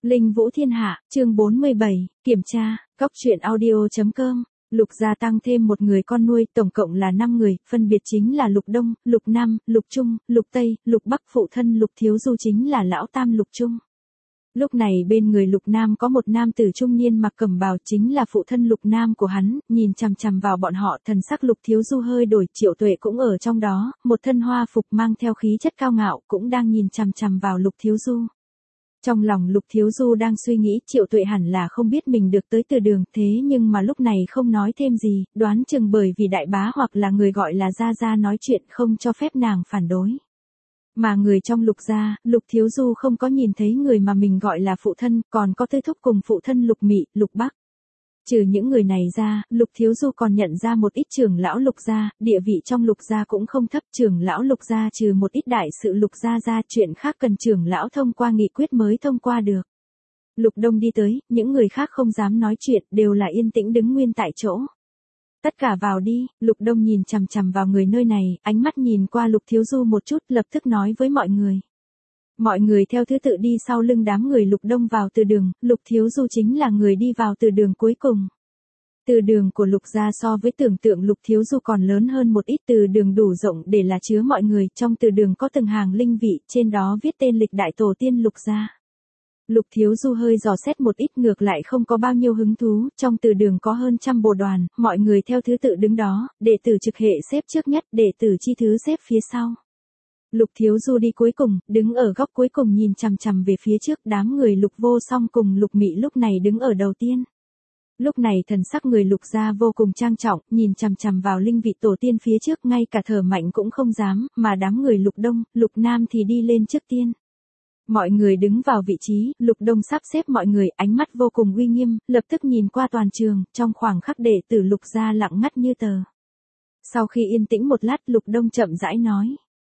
Linh Vũ Thiên Hạ, chương 47, kiểm tra, Cóc truyện audio.com. Lục gia tăng thêm một người con nuôi, tổng cộng là 5 người, phân biệt chính là Lục Đông, Lục Nam, Lục Trung, Lục Tây, Lục Bắc, phụ thân Lục Thiếu Du chính là lão tam Lục Trung. Lúc này bên người Lục Nam có một nam tử trung niên mặc cẩm bào, chính là phụ thân Lục Nam của hắn, nhìn chằm chằm vào bọn họ, thần sắc Lục Thiếu Du hơi đổi, Triệu Tuệ cũng ở trong đó, một thân hoa phục mang theo khí chất cao ngạo, cũng đang nhìn chằm chằm vào Lục Thiếu Du. Trong lòng Lục Thiếu Du đang suy nghĩ Triệu Tuệ hẳn là không biết mình được tới Từ Đường, thế nhưng mà lúc này không nói thêm gì, đoán chừng bởi vì đại bá hoặc là người gọi là gia gia nói chuyện không cho phép nàng phản đối. Mà người trong Lục gia, Lục Thiếu Du không có nhìn thấy người mà mình gọi là phụ thân, còn có Tư Thúc cùng phụ thân Lục Mị, Lục Bắc. Trừ những người này ra, Lục Thiếu Du còn nhận ra một ít trưởng lão Lục gia, địa vị trong Lục gia cũng không thấp, trưởng lão Lục gia trừ một ít đại sự Lục gia ra, chuyện khác cần trưởng lão thông qua nghị quyết mới thông qua được. Lục Đông đi tới, những người khác không dám nói chuyện, đều là yên tĩnh đứng nguyên tại chỗ. Tất cả vào đi, Lục Đông nhìn chằm chằm vào người nơi này, ánh mắt nhìn qua Lục Thiếu Du một chút, lập tức nói với mọi người. Mọi người theo thứ tự đi sau lưng đám người Lục Đông vào từ đường, Lục Thiếu Du chính là người đi vào từ đường cuối cùng. Từ đường của Lục gia so với tưởng tượng Lục Thiếu Du còn lớn hơn một ít, từ đường đủ rộng để là chứa mọi người, trong từ đường có từng hàng linh vị, trên đó viết tên lịch đại tổ tiên Lục gia. Lục Thiếu Du hơi dò xét một ít, ngược lại không có bao nhiêu hứng thú, trong từ đường có hơn 100 bộ đoàn, mọi người theo thứ tự đứng đó, đệ tử trực hệ xếp trước nhất, đệ tử chi thứ xếp phía sau. Lục Thiếu Du đi cuối cùng, đứng ở góc cuối cùng nhìn chằm chằm về phía trước, đám người Lục Vô Song cùng Lục Mị lúc này đứng ở đầu tiên. Lúc này thần sắc người Lục gia vô cùng trang trọng, nhìn chằm chằm vào linh vị tổ tiên phía trước, ngay cả thở mạnh cũng không dám, mà đám người Lục Đông, Lục Nam thì đi lên trước tiên. Mọi người đứng vào vị trí, Lục Đông sắp xếp mọi người, ánh mắt vô cùng uy nghiêm, lập tức nhìn qua toàn trường, trong khoảng khắc đệ tử Lục gia lặng ngắt như tờ. Sau khi yên tĩnh một lát, Lục Đông chậm rãi nói.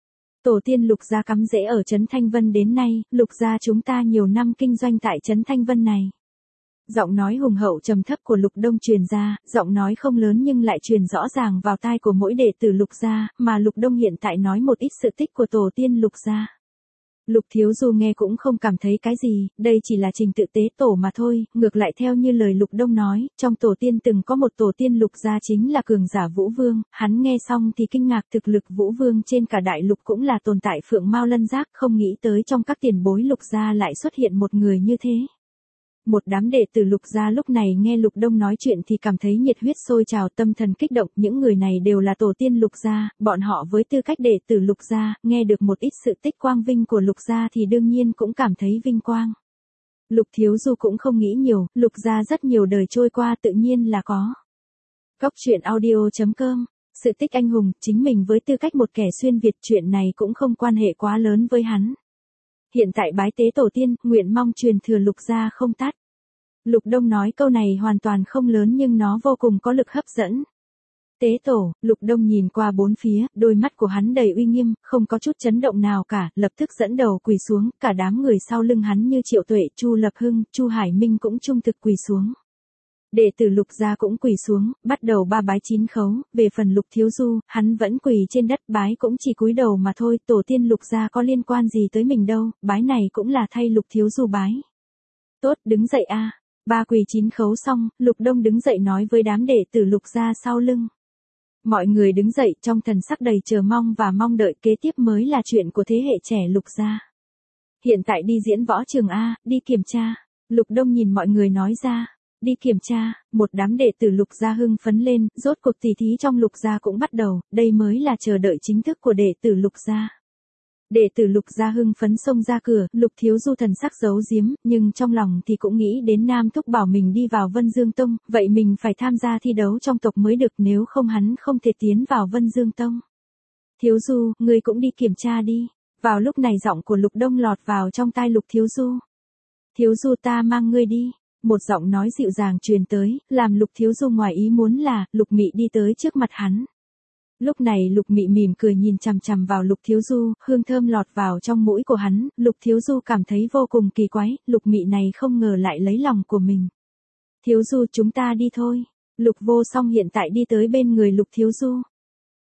Tổ tiên Lục gia cắm rễ ở Trấn Thanh Vân đến nay, Lục gia chúng ta nhiều năm kinh doanh tại Trấn Thanh Vân này. Giọng nói hùng hậu trầm thấp của Lục Đông truyền ra, giọng nói không lớn nhưng lại truyền rõ ràng vào tai của mỗi đệ tử Lục gia, mà Lục Đông hiện tại nói một ít sự tích của tổ tiên Lục gia. Lục Thiếu Du nghe cũng không cảm thấy cái gì, đây chỉ là trình tự tế tổ mà thôi, ngược lại theo như lời Lục Đông nói, trong tổ tiên từng có một tổ tiên Lục gia chính là cường giả Vũ Vương, hắn nghe xong thì kinh ngạc, thực lực Vũ Vương trên cả đại lục cũng là tồn tại phượng mao lân giác, không nghĩ tới trong các tiền bối Lục gia lại xuất hiện một người như thế. Một đám đệ tử Lục gia lúc này nghe Lục Đông nói chuyện thì cảm thấy nhiệt huyết sôi trào, tâm thần kích động, những người này đều là tổ tiên Lục gia, bọn họ với tư cách đệ tử Lục gia, nghe được một ít sự tích quang vinh của Lục gia thì đương nhiên cũng cảm thấy vinh quang. Lục Thiếu Du cũng không nghĩ nhiều, Lục gia rất nhiều đời trôi qua tự nhiên là có. Cóc truyện audio.com, sự tích anh hùng, chính mình với tư cách một kẻ xuyên Việt, chuyện này cũng không quan hệ quá lớn với hắn. Hiện tại bái tế tổ tiên, nguyện mong truyền thừa Lục gia không tắt. Lục Đông nói câu này hoàn toàn không lớn nhưng nó vô cùng có lực hấp dẫn. Tế tổ, Lục Đông nhìn qua bốn phía, đôi mắt của hắn đầy uy nghiêm, không có chút chấn động nào cả, lập tức dẫn đầu quỳ xuống, cả đám người sau lưng hắn như Triệu Tuệ, Chu Lập Hưng, Chu Hải Minh cũng trung thực quỳ xuống. Đệ tử Lục gia cũng quỳ xuống, bắt đầu ba bái 9 khấu, về phần Lục Thiếu Du, hắn vẫn quỳ trên đất, bái cũng chỉ cúi đầu mà thôi, tổ tiên Lục gia có liên quan gì tới mình đâu, bái này cũng là thay Lục Thiếu Du bái. Tốt, đứng dậy a. Ba quỳ 9 khấu xong, Lục Đông đứng dậy nói với đám đệ tử Lục gia sau lưng. Mọi người đứng dậy trong thần sắc đầy chờ mong và mong đợi, kế tiếp mới là chuyện của thế hệ trẻ Lục gia. Hiện tại đi diễn võ trường a, đi kiểm tra. Lục Đông nhìn mọi người nói ra. Đi kiểm tra, một đám đệ tử Lục gia hưng phấn lên, rốt cuộc tỷ thí trong Lục gia cũng bắt đầu, đây mới là chờ đợi chính thức của đệ tử Lục gia. Đệ tử Lục gia hưng phấn xông ra cửa, Lục Thiếu Du thần sắc giấu giếm, nhưng trong lòng thì cũng nghĩ đến Nam Thúc bảo mình đi vào Vân Dương Tông, vậy mình phải tham gia thi đấu trong tộc mới được, nếu không hắn không thể tiến vào Vân Dương Tông. Thiếu Du, ngươi cũng đi kiểm tra đi. Vào lúc này giọng của Lục Đông lọt vào trong tai Lục Thiếu Du. Thiếu Du, ta mang ngươi đi. Một giọng nói dịu dàng truyền tới, làm Lục Thiếu Du ngoài ý muốn là, Lục Mị đi tới trước mặt hắn. Lúc này Lục Mị mỉm cười nhìn chằm chằm vào Lục Thiếu Du, hương thơm lọt vào trong mũi của hắn, Lục Thiếu Du cảm thấy vô cùng kỳ quái, Lục Mị này không ngờ lại lấy lòng của mình. Thiếu Du, chúng ta đi thôi. Lục Vô Song hiện tại đi tới bên người Lục Thiếu Du.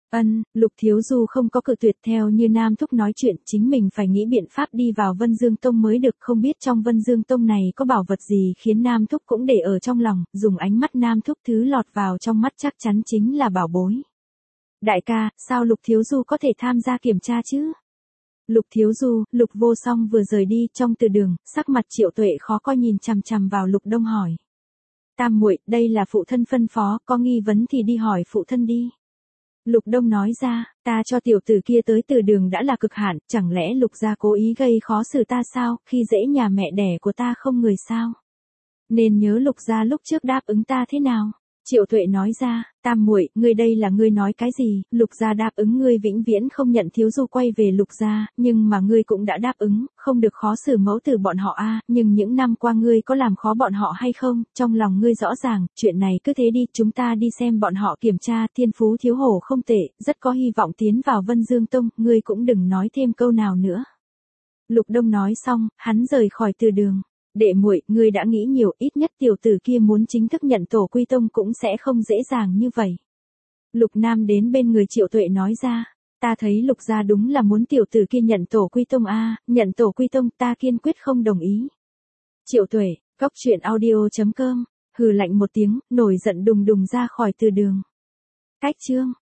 Lục Thiếu Du không có cự tuyệt, theo như Nam Thúc nói chuyện, chính mình phải nghĩ biện pháp đi vào Vân Dương Tông mới được, không biết trong Vân Dương Tông này có bảo vật gì khiến Nam Thúc cũng để ở trong lòng, dùng ánh mắt Nam Thúc thứ lọt vào trong mắt chắc chắn chính là bảo bối. Đại ca, sao Lục Thiếu Du có thể tham gia kiểm tra chứ? Lục Thiếu Du, Lục Vô Song vừa rời đi, trong từ đường, sắc mặt Triệu Tuệ khó coi nhìn chằm chằm vào Lục Đông hỏi. Tam muội, đây là phụ thân phân phó, có nghi vấn thì đi hỏi phụ thân đi. Lục Đông nói ra, ta cho tiểu tử kia tới từ đường đã là cực hạn, chẳng lẽ Lục gia cố ý gây khó xử ta sao, khi dễ nhà mẹ đẻ của ta không người sao? Nên nhớ Lục gia lúc trước đáp ứng ta thế nào? Triệu Tuệ nói ra, Tam muội, ngươi đây là ngươi nói cái gì? Lục gia đáp ứng ngươi vĩnh viễn không nhận Thiếu Du quay về Lục gia, nhưng mà ngươi cũng đã đáp ứng, không được khó xử mẫu tử bọn họ a, nhưng những năm qua ngươi có làm khó bọn họ hay không? Trong lòng ngươi rõ ràng, chuyện này cứ thế đi, chúng ta đi xem bọn họ kiểm tra, Thiên Phú Thiếu Hổ không tệ, rất có hy vọng tiến vào Vân Dương Tông, ngươi cũng đừng nói thêm câu nào nữa. Lục Đông nói xong, hắn rời khỏi từ đường. Đệ muội, ngươi đã nghĩ nhiều, ít nhất tiểu tử kia muốn chính thức nhận tổ quy tông cũng sẽ không dễ dàng như vậy. Lục Nam đến bên người Triệu Tuệ nói ra, ta thấy Lục gia đúng là muốn tiểu tử kia nhận tổ quy tông a, nhận tổ quy tông, ta kiên quyết không đồng ý. Triệu Tuệ, Cóc Truyện Audio.com, hừ lạnh một tiếng, nổi giận đùng đùng ra khỏi từ đường. Cách chương